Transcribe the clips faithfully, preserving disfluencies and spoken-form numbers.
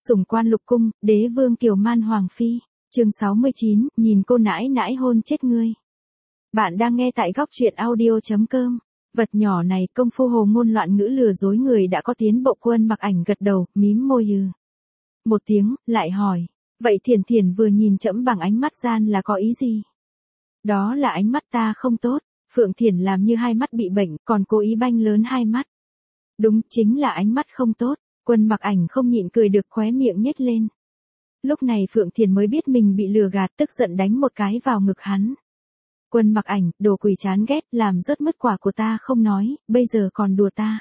Sủng quan lục cung, đế vương kiều man hoàng phi. Chương sáu mươi chín, nhìn cô nãi nãi hôn chết ngươi. Bạn đang nghe tại góc truyện audio chấm com. Vật nhỏ này, công phu hồ ngôn loạn ngữ lừa dối người đã có tiến bộ. Quân Mặc Ảnh gật đầu, mím môi hừ một tiếng, lại hỏi, vậy Thiển Thiển vừa nhìn trẫm bằng ánh mắt gian là có ý gì? Đó là ánh mắt ta không tốt. Phượng Thiển làm như hai mắt bị bệnh, còn cố ý banh lớn hai mắt. Đúng, chính là ánh mắt không tốt. Quân Mặc Ảnh không nhịn cười được, khóe miệng nhếch lên. Lúc này Phượng Thiển mới biết mình bị lừa gạt, tức giận đánh một cái vào ngực hắn. Quân Mặc Ảnh, đồ quỷ chán ghét, làm rớt mất quả của ta không nói, bây giờ còn đùa ta.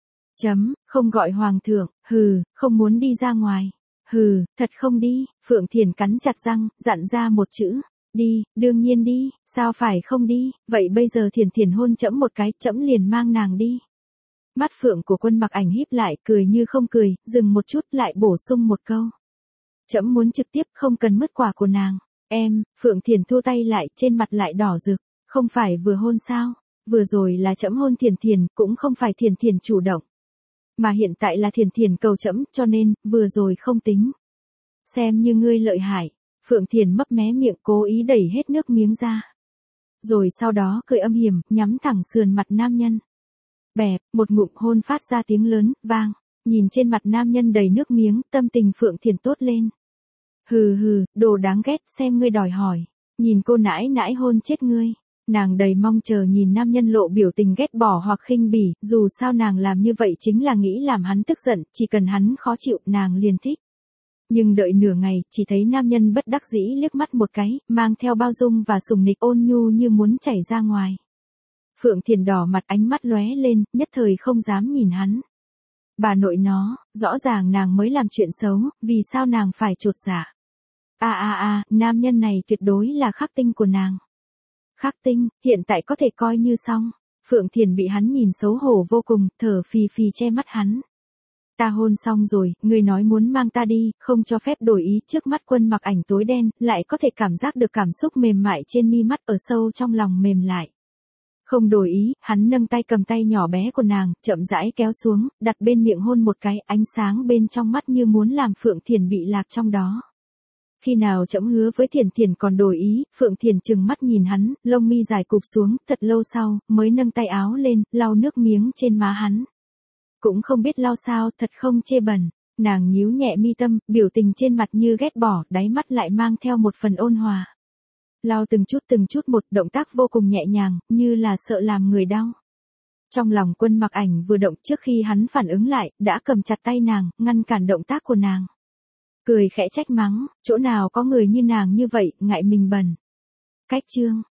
Chấm, không gọi hoàng thượng, hừ, không muốn đi ra ngoài. Hừ, thật không đi. Phượng Thiển cắn chặt răng, dặn ra một chữ. Đi, đương nhiên đi, sao phải không đi, vậy bây giờ Thiển Thiển hôn trẫm một cái, trẫm liền mang nàng đi. Mắt phượng của Quân Mặc Ảnh híp lại, cười như không cười, dừng một chút lại bổ sung một câu. Trẫm muốn trực tiếp, không cần mất quả của nàng. Em, Phượng Thiển thu tay lại, trên mặt lại đỏ rực. Không phải vừa hôn sao? Vừa rồi là trẫm hôn Thiển Thiển, cũng không phải Thiển Thiển chủ động. Mà hiện tại là Thiển Thiển cầu trẫm, cho nên, vừa rồi không tính. Xem như ngươi lợi hại. Phượng Thiển mấp mé miệng, cố ý đẩy hết nước miếng ra. Rồi sau đó cười âm hiểm, nhắm thẳng sườn mặt nam nhân. Bẹp, một ngụm hôn phát ra tiếng lớn, vang. Nhìn trên mặt nam nhân đầy nước miếng, tâm tình Phượng Thiển tốt lên. Hừ hừ, đồ đáng ghét, xem ngươi đòi hỏi. Nhìn cô nãi nãi hôn chết ngươi. Nàng đầy mong chờ nhìn nam nhân lộ biểu tình ghét bỏ hoặc khinh bỉ, dù sao nàng làm như vậy chính là nghĩ làm hắn tức giận, chỉ cần hắn khó chịu, nàng liền thích. Nhưng đợi nửa ngày, chỉ thấy nam nhân bất đắc dĩ liếc mắt một cái, mang theo bao dung và sùng nịch ôn nhu như muốn chảy ra ngoài. Phượng Thiển đỏ mặt, ánh mắt lóe lên, nhất thời không dám nhìn hắn. Bà nội nó, rõ ràng nàng mới làm chuyện xấu, vì sao nàng phải chột dạ? A a a, nam nhân này tuyệt đối là khắc tinh của nàng. Khắc tinh, hiện tại có thể coi như xong. Phượng Thiển bị hắn nhìn xấu hổ vô cùng, thở phì phì che mắt hắn. Ta hôn xong rồi, ngươi nói muốn mang ta đi, không cho phép đổi ý. Trước mắt Quân Mặc Ảnh tối đen, lại có thể cảm giác được cảm xúc mềm mại trên mi mắt, ở sâu trong lòng mềm lại. Không đổi ý, hắn nâng tay cầm tay nhỏ bé của nàng, chậm rãi kéo xuống, đặt bên miệng hôn một cái, ánh sáng bên trong mắt như muốn làm Phượng Thiển bị lạc trong đó. Khi nào trẫm hứa với Thiển Thiển còn đổi ý? Phượng Thiển trừng mắt nhìn hắn, lông mi dài cụp xuống, thật lâu sau, mới nâng tay áo lên, lau nước miếng trên má hắn. Cũng không biết lau sao, thật không chê bẩn. Nàng nhíu nhẹ mi tâm, biểu tình trên mặt như ghét bỏ, đáy mắt lại mang theo một phần ôn hòa. Lau từng chút từng chút một, động tác vô cùng nhẹ nhàng, như là sợ làm người đau. Trong lòng Quân Mặc Ảnh vừa động, trước khi hắn phản ứng lại, đã cầm chặt tay nàng, ngăn cản động tác của nàng. Cười khẽ trách mắng, chỗ nào có người như nàng như vậy, ngại mình bẩn. Cách chương.